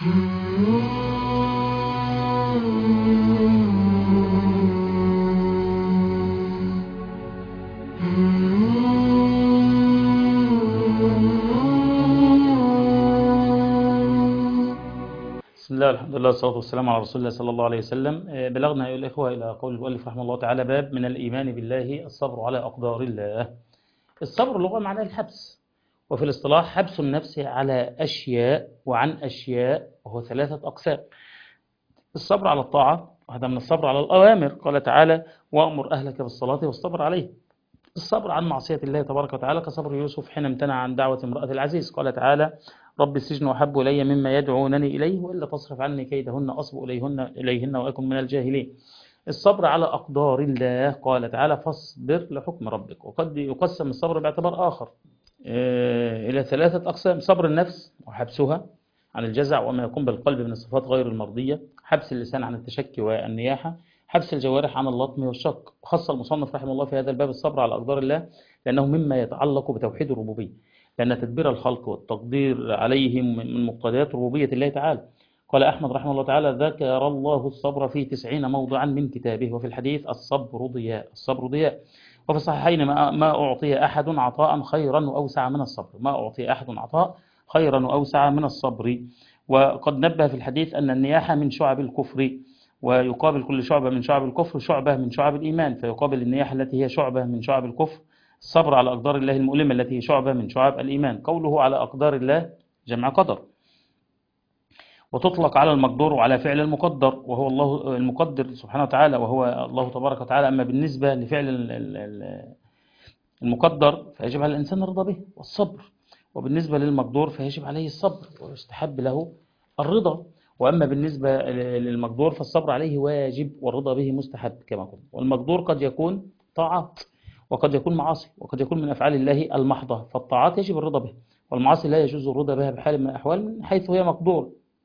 بسم الله والحمد لله والصلاة والسلام على رسول الله صلى الله عليه وسلم. بلغنا أيها الإخوة إلى قول المؤلف رحمه الله تعالى: باب من الإيمان بالله الصبر على أقدار الله. الصبر لغة معناه الحبس، وفي الاصطلاح حبس النفس على أشياء وعن أشياء، وهو ثلاثة أقسام. الصبر على الطاعة، وهذا من الصبر على الأوامر، قال تعالى: وأمر أهلك بالصلاة واصطبر عليه. الصبر عن معصية الله تبارك وتعالى كصبر يوسف حين امتنع عن دعوة امرأة العزيز، قال تعالى: رب السجن أحب إلي مما يدعونني إليه وإلا تصرف عني كيدهن أصب إليهن وأكن من الجاهلين. الصبر على أقدار الله، قال تعالى: فاصبر لحكم ربك. وقد يقسم الصبر باعتبار آخر إلى ثلاثة أقسام: صبر النفس وحبسها عن الجزع وما يكون بالقلب من الصفات غير المرضية، حبس اللسان عن التشكي والنياحة، حبس الجوارح عن اللطم والشق. خص المصنف رحمه الله في هذا الباب الصبر على أقدار الله لأنه مما يتعلق بتوحيد الربوبية، لأن تدبير الخلق والتقدير عليهم من مقتضيات ربوبية الله تعالى. قال أحمد رحمه الله تعالى: ذكر الله الصبر في 90 موضعا من كتابه، وفي الحديث: الصبر ضياء، الصبر ضياء. وفي الصحيحين: ما أعطي أحد عطاء خيرا وأوسع من الصبر، ما أعطي أحد عطاء خيرا وأوسع من الصبر. وقد نبه في الحديث أن النياحة من شعب الكفر، ويقابل كل شعبة من شعب الكفر شعبة من شعب الإيمان، فيقابل النياحة التي هي شعبة من شعب الكفر الصبر على أقدار الله المؤلمة التي هي شعبة من شعب الإيمان. قوله على أقدار الله جمع قدر، وتطلق على المقدور وعلى فعل المقدر، وهو الله المقدر سبحانه وتعالى، وهو الله تبارك وتعالى. أما بالنسبة لفعل المقدر فيجب على الإنسان الرضا به والصبر، وبالنسبة للمقدور فيجب عليه الصبر ويستحب له الرضا. وأما بالنسبة للمقدور فالصبر عليه واجب والرضا به مستحب كما قلنا. والمقدور قد يكون طاعات، وقد يكون معاصي، وقد يكون من أفعال الله المحضة، فالطاعات يجب الرضا بها، والمعاصي لا يجوز الرضا بها بحال من الأحوال من حيث هي مقدور.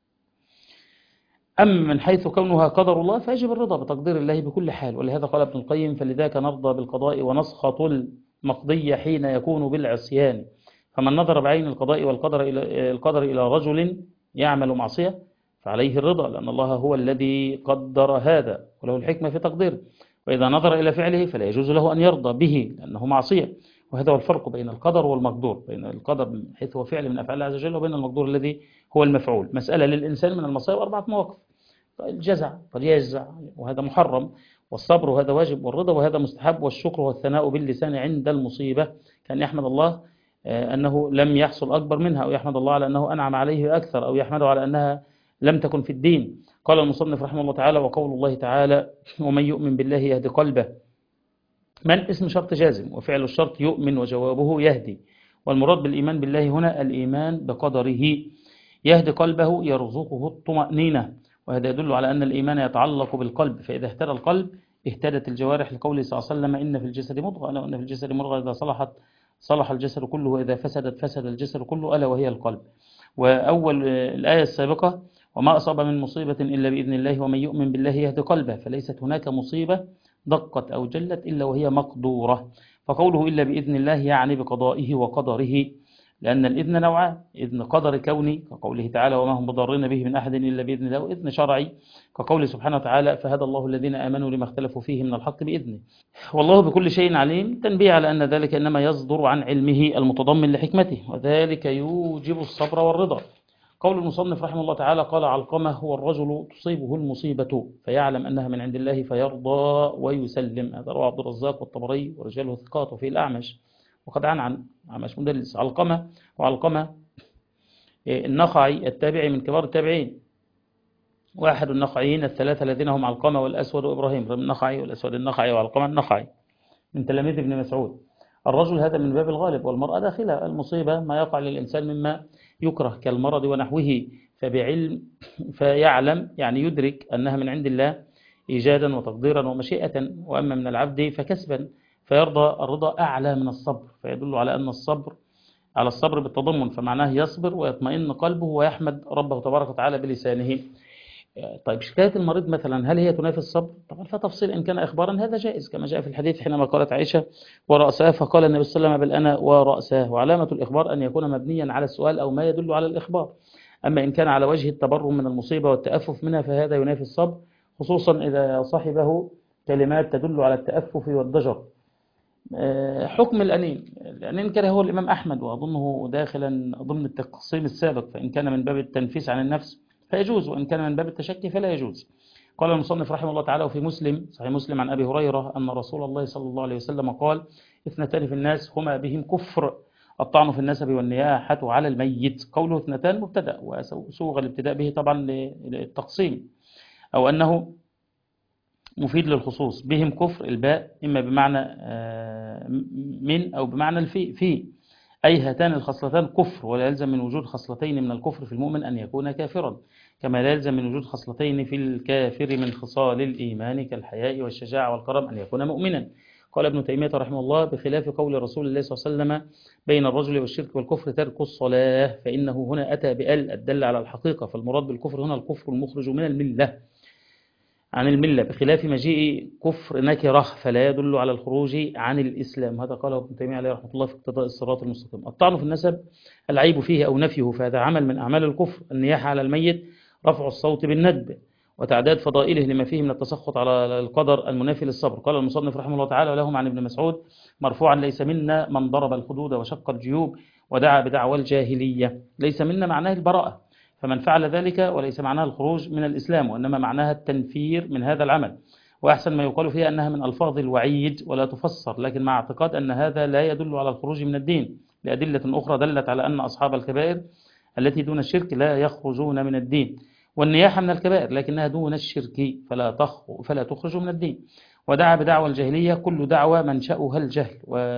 أما من حيث كونها قدر الله فيجب الرضا بتقدير الله بكل حال. ولهذا قال ابن القيم: فلذاك نرضى بالقضاء ونسخط المقضي حين يكون بالعصيان. فمن نظر بعين القضاء والقدر إلى رجل يعمل معصية فعليه الرضا، لأن الله هو الذي قدر هذا وله الحكمة في تقديره. وإذا نظر إلى فعله فلا يجوز له أن يرضى به لأنه معصية. وهذا هو الفرق بين القدر والمقدور، بين القدر من حيث هو فعل من أفعال الله عز وجل، وبين المقدور الذي هو المفعول. مسألة للإنسان من المصائب 4 مواقف: الجزع قد يجزع وهذا محرم، والصبر وهذا واجب، والرضا وهذا مستحب، والشكر والثناء باللسان عند المصيبة كان يحمد الله أنه لم يحصل أكبر منها، أو يحمد الله على أنه أنعم عليه أكثر، أو يحمده على أنها لم تكن في الدين. قال المصنف رحمه الله تعالى: وقول الله تعالى: ومن يؤمن بالله يهدي قلبه. من اسم شرط جازم، وفعل الشرط يؤمن وجوابه يهدي. والمراد بالإيمان بالله هنا الإيمان بقدره. يهدي قلبه يرزقه الطمأنينة، وهذا يدل على أن الإيمان يتعلق بالقلب، فإذا اهتدى القلب اهتدت الجوارح، لقوله صلى الله عليه وسلم: إن في الجسد مضغة، ألا وإن في الجسد مضغة إذا صلحت صلح الجسد كله، وإذا فسدت فسد الجسد كله، ألا وهي القلب. وأول الآية السابقة: وما أصاب من مصيبة إلا بإذن الله ومن يؤمن بالله يهدي قلبه، فليست هناك مصيبة دقت أو جلت إلا وهي مقدورة. فقوله إلا بإذن الله يعني بقضائه وقدره، لأن الإذن نوعان: إذن قدر كوني كقوله تعالى: وما هم بضارين به من أحد إلا بإذن الله، وإذن شرعي كقوله سبحانه وتعالى: فهدى الله الذين آمنوا لما اختلفوا فيه من الحق بإذنه. والله بكل شيء عليم، تنبيه على أن ذلك إنما يصدر عن علمه المتضمن لحكمته، وذلك يوجب الصبر والرضا. قول المصنف رحمه الله تعالى: قال علقمة: هو الرجل تصيبه المصيبة فيعلم أنها من عند الله فيرضى ويسلم. هذا رواه عبد الرزاق والطبري ورجاله ثقات، وفي الأعمش وقد عن عمش مدلس. علقمة وعلقمة النخعي التابعي من كبار التابعين، واحد النخعيين الثلاثة الذين هم علقمة والأسود وإبراهيم، النخعي والأسود النخعي وعلقمة النخعي، من تلاميذ ابن مسعود. الرجل هذا من باب الغالب، والمرأة داخلة. المصيبة ما يقع للإنسان مما يكره كالمرض ونحوه، فبعلم فيعلم يعني يدرك أنها من عند الله إيجادا وتقديرا ومشيئة، وأما من العبد فكسبا، فيرضى الرضا أعلى من الصبر، فيدل على أن الصبر على الصبر بالتضمن، فمعناه يصبر ويطمئن قلبه ويحمد ربه تبارك وتعالى بلسانه. طيب شكاية المريض مثلا هل هي تنافي الصبر؟ طبعا فيها تفصيل، إن كان إخبارا هذا جائز كما جاء في الحديث حينما قالت عائشة: ورأساه، فقال النبي صلى الله عليه وسلم: بل أنا ورأساه. وعلامة الإخبار أن يكون مبنيا على السؤال أو ما يدل على الإخبار. أما إن كان على وجه التبرم من المصيبة والتأفف منها فهذا ينافي الصبر، خصوصا إذا صحبه كلمات تدل على التأفف والضجر. حكم الأنين كره الإمام أحمد، وأظنه داخلا ضمن التقسيم السابق، فإن كان من باب التنفيس عن النفس فيجوز، وإن كان من باب التشكي فلا يجوز. قال المصنف رحمه الله تعالى: وفي مسلم صحيح مسلم عن أبي هريرة أن رسول الله صلى الله عليه وسلم قال: اثنتان في الناس هما بهم كفر، الطعن في النسب والنياحة على الميت. قوله اثنتان مبتدأ، وسوغ الابتداء به طبعا للتقسيم، أو أنه مفيد للخصوص. بهم كفر، الباء إما بمعنى من أو بمعنى في، أي هاتان الخصلتان كفر، ولا يلزم من وجود خصلتين من الكفر في المؤمن أن يكون كافرا، كما لا يلزم من وجود خصلتين في الكافر من خصال الإيمان كالحياء والشجاعة والكرم أن يكون مؤمنا. قال ابن تيمية رحمه الله: بخلاف قول رسول الله صلى الله عليه وسلم بين الرجل والشرك والكفر ترك الصلاة، فإنه هنا أتى بأل الدل على الحقيقة، فالمراد بالكفر هنا الكفر المخرج من الملة عن الملة، بخلاف مجيء كفر نكرة فلا يدل على الخروج عن الإسلام. هذا قاله ابن تيمية عليه رحمه الله في اقتضاء الصراط المستقيم. الطعن في النسب العيب فيه أو نفيه، فهذا عمل من أعمال الكفر. النياحة على الميت رفع الصوت بالندب وتعداد فضائله لما فيه من التسخط على القدر المنافي للصبر. قال المصنف رحمه الله تعالى: ولهم عن ابن مسعود مرفوعا: ليس منا من ضرب الخدود وشق الجيوب ودعا بدعوى الجاهلية. ليس منا معناه البراءة، فمن فعل ذلك وليس معناها الخروج من الإسلام، وإنما معناها التنفير من هذا العمل. وأحسن ما يقال فيها أنها من ألفاظ الوعيد ولا تفسر، لكن مع اعتقاد أن هذا لا يدل على الخروج من الدين، لأدلة أخرى دلت على أن أصحاب الكبائر التي دون الشرك لا يخرجون من الدين. والنياحة من الكبائر لكنها دون الشرك فلا تخرج من الدين. ودعا بدعوى الجاهلية كل دعوى منشأها الجهل.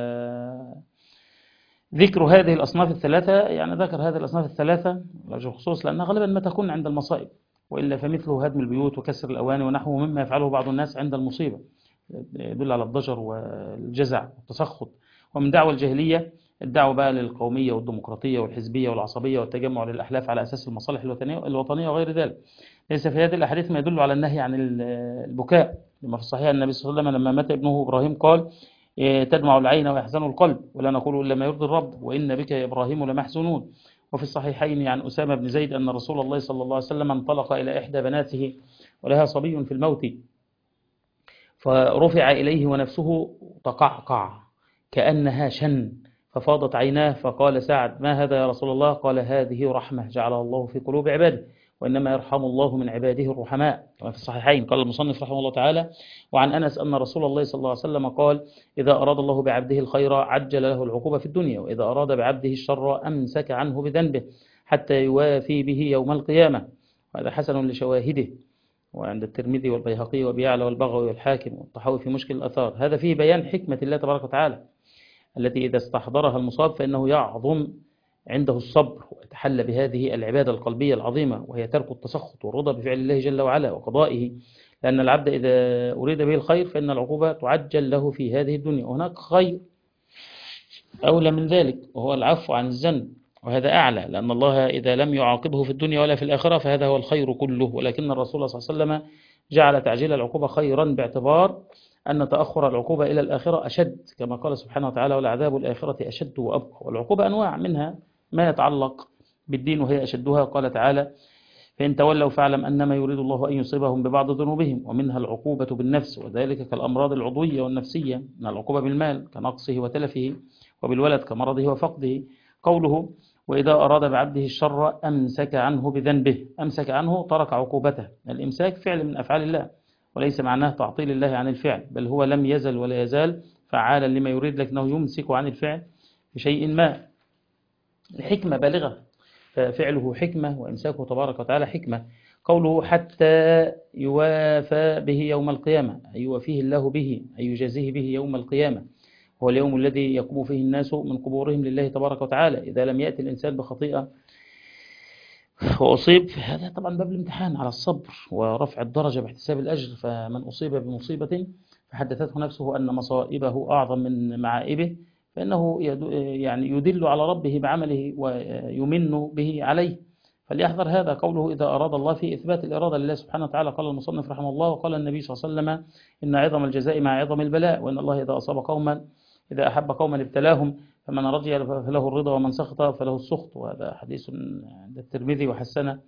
ذكر هذه الأصناف الثلاثة، يعني ذكر هذه الأصناف الثلاثة وجه خصوص لأنها غالبا ما تكون عند المصائب، وإلا فمثله هدم البيوت وكسر الأواني ونحوه مما يفعله بعض الناس عند المصيبة، يدل على الضجر والجزع والتسخط. ومن دعوى الجاهلية الدعوة بقى للقومية والديمقراطية والحزبية والعصبية والتجمع للأحلاف على أساس المصالح الوطنية وغير ذلك. ليس في هذه الأحاديث ما يدل على النهي عن البكاء، لما في الصحيح النبي صلى الله عليه وسلم لما مات ابنه إبراهيم قال: تدمع العين ويحزن القلب، ولا نقول إلا ما يرضي الرب، وإن بك يا إبراهيم لمحزونون. وفي الصحيحين عن أسامة بن زيد أن رسول الله صلى الله عليه وسلم انطلق إلى إحدى بناته ولها صبي في الموت، فرفع إليه ونفسه تقعقع كأنها شن، ففاضت عيناه، فقال سعد: ما هذا يا رسول الله؟ قال: هذه رحمة جعلها الله في قلوب عباده، وإنما يرحم الله من عباده الرحماء. كما في الصحيحين. قال المصنف رحمه الله تعالى: وعن أنس أن رسول الله صلى الله عليه وسلم قال: إذا أراد الله بعبده الخير عجل له العقوبة في الدنيا، وإذا أراد بعبده الشر أمسك عنه بذنبه حتى يوافي به يوم القيامة. وهذا حسن لشواهده، وعند الترمذي والبيهقي وبيعلى والبغوي والحاكم والطحاوي في مشكل الأثار. هذا فيه بيان حكمة الله تبارك وتعالى التي إذا استحضرها المصاب فإنه يعظم عنده الصبر، ويتحلى بهذه العبادة القلبية العظيمة، وهي ترك التسخط والرضا بفعل الله جل وعلا وقضائه، لأن العبد إذا أريد به الخير فإن العقوبة تعجل له في هذه الدنيا. وهناك خير أولى من ذلك وهو العفو عن الذنب، وهذا أعلى، لأن الله إذا لم يعاقبه في الدنيا ولا في الآخرة فهذا هو الخير كله. ولكن الرسول صلى الله عليه وسلم جعل تعجيل العقوبة خيرا باعتبار أن تأخر العقوبة إلى الآخرة أشد، كما قال سبحانه وتعالى: ولعذاب الآخرة أشد وأبقى. والعقوبة أنواع، منها ما يتعلق بالدين وهي أشدها. قال تعالى: فإن تولوا فاعلم أنما يريد الله أن يصيبهم ببعض ذنوبهم. ومنها العقوبة بالنفس، وذلك كالأمراض العضوية والنفسية، من العقوبة بالمال كنقصه وتلفه، وبالولد كمرضه وفقده. قوله: وإذا أراد بعبده الشر أمسك عنه بذنبه، أمسك عنه ترك عقوبته. الإمساك فعل من أفعال الله، وليس معناه تعطيل الله عن الفعل، بل هو لم يزل ولا يزال فعالا لما يريد، لكنه يمسك عن الفعل بشيء ما. الحكمة بالغة، ففعله حكمة وإمساكه تبارك وتعالى حكمة. قوله: حتى يوافى به يوم القيامة، أي يوافيه الله به، أي يجازيه به يوم القيامة، هو اليوم الذي يقوم فيه الناس من قبورهم لله تبارك وتعالى. إذا لم يأتي الإنسان بخطيئة وأصيب، هذا طبعا باب الامتحان على الصبر ورفع الدرجة باحتساب الأجر. فمن أصيب بمصيبة فحدثته نفسه أن مصائبه أعظم من معائبه، فإنه يعني يدل على ربه بعمله ويمن به عليه، فليحذر هذا. قوله: إذا أراد الله، في إثبات الإرادة لله سبحانه وتعالى. قال المصنف رحمه الله: وقال النبي صلى الله عليه وسلم: إن عظم الجزاء مع عظم البلاء، وإن الله إذا أحب قوما ابتلاهم، فمن رضي فله الرضا ومن سخط فله السخط. وهذا حديث عند الترمذي وحسنه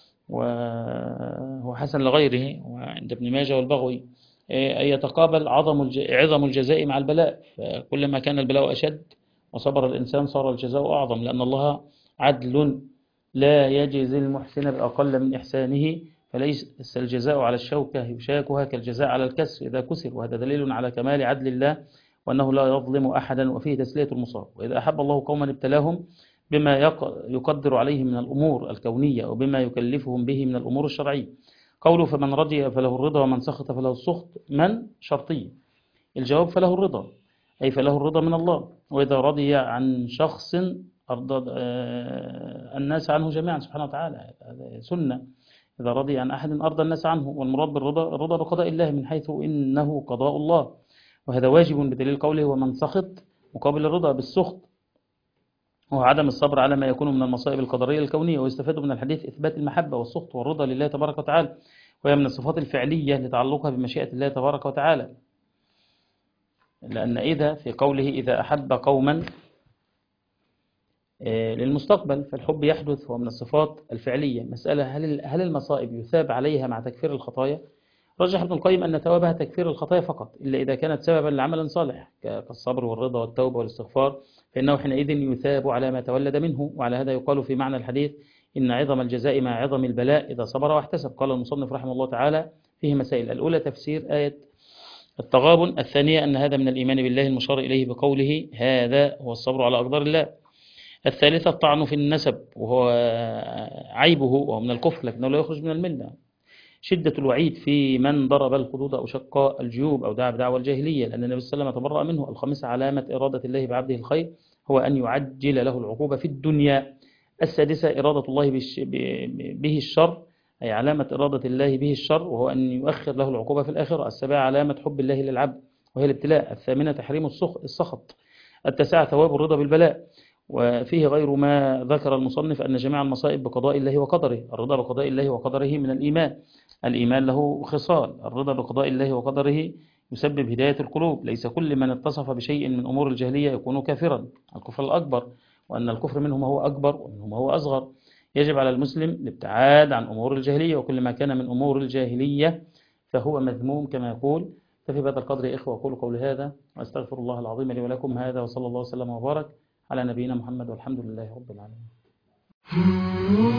وهو حسن لغيره، وعند ابن ماجه والبغوي. أن يتقابل عظم الجزاء مع البلاء، فكلما كان البلاء أشد وصبر الإنسان صار الجزاء أعظم، لأن الله عدل لا يجزي المحسن بأقل من إحسانه، فليس الجزاء على الشوكة يشاكها كالجزاء على الكسر إذا كسر، وهذا دليل على كمال عدل الله وأنه لا يظلم أحدا، وفيه تسلية المصاب. وإذا أحب الله قوما ابتلاهم بما يقدر عليهم من الأمور الكونية وبما يكلفهم به من الأمور الشرعية. قوله فمن رضي فله الرضا ومن سخط فله السخط، من شرطية، الجواب فله الرضا، أي فله الرضا من الله. وإذا رضي عن شخص أرضى الناس عنه جميعا سبحانه وتعالى، هذا سنة. إذا رضي عن أحد أرضى الناس عنه، والمراد بالرضا الرضا بقضاء الله من حيث إنه قضاء الله، وهذا واجب بدليل قوله ومن سخط مقابل الرضا بالسخط، وهو عدم الصبر على ما يكون من المصائب القدرية الكونية. ويستفاد من الحديث إثبات المحبة والسخط والرضا لله تبارك وتعالى، وهي من الصفات الفعلية لتعلقها بمشيئة الله تبارك وتعالى، لأن إذا في قوله إذا أحب قوما للمستقبل، فالحب يحدث هو من الصفات الفعلية. مسألة هل المصائب يثاب عليها مع تكفير الخطايا؟ رجح ابن القيم أن ثوابها تكفير الخطايا فقط، إلا إذا كانت سببا لعمل صالح كالصبر والرضا والتوبة والاستغفار، فإنه حينئذ يثاب على ما تولد منه. وعلى هذا يقال في معنى الحديث إن عظم الجزاء مع عظم البلاء إذا صبر واحتسب. قال المصنف رحمه الله تعالى فيه مسائل: الأولى تفسير آية التغابن، الثانية أن هذا من الإيمان بالله المشار إليه بقوله هذا هو الصبر على أقدار الله، الثالثة الطعن في النسب وهو عيبه وهو من الكفر لكنه لا يخرج من الملة، شدة الوعيد في من ضرب الخدود أو شق الجيوب أو دعا بدعوى الجاهلية لأن النبي صلى الله عليه وسلم تبرأ منه، الخامسة علامة إرادة الله بعبده الخير هو أن يعجل له العقوبة في الدنيا، السادسة إرادة الله به الشر، أي علامة إرادة الله به الشر وهو أن يؤخر له العقوبة في الآخرة، السابعة علامة حب الله للعبد وهي الابتلاء، الثامنة تحريم السخط، التاسعة ثواب الرضا بالبلاء. وفيه غير ما ذكر المصنف أن جميع المصائب بقضاء الله وقدره، الرضا بقضاء الله وقدره من الإيمان، الإيمان له خصال، الرضا بقضاء الله وقدره يسبب هداية القلوب، ليس كل من اتصف بشيء من أمور الجاهلية يكون كافرا، الكفر الأكبر، وأن الكفر منه ما هو أكبر ومنه ما هو أصغر. يجب على المسلم الابتعاد عن أمور الجاهلية، وكل ما كان من أمور الجاهلية فهو مذموم كما يقول. ففي هذا القدر يا إخوة أقول قولي هذا وأستغفر الله العظيم لي ولكم، هذا وصلى الله وسلم وبارك على نبينا محمد والحمد لله رب العالمين.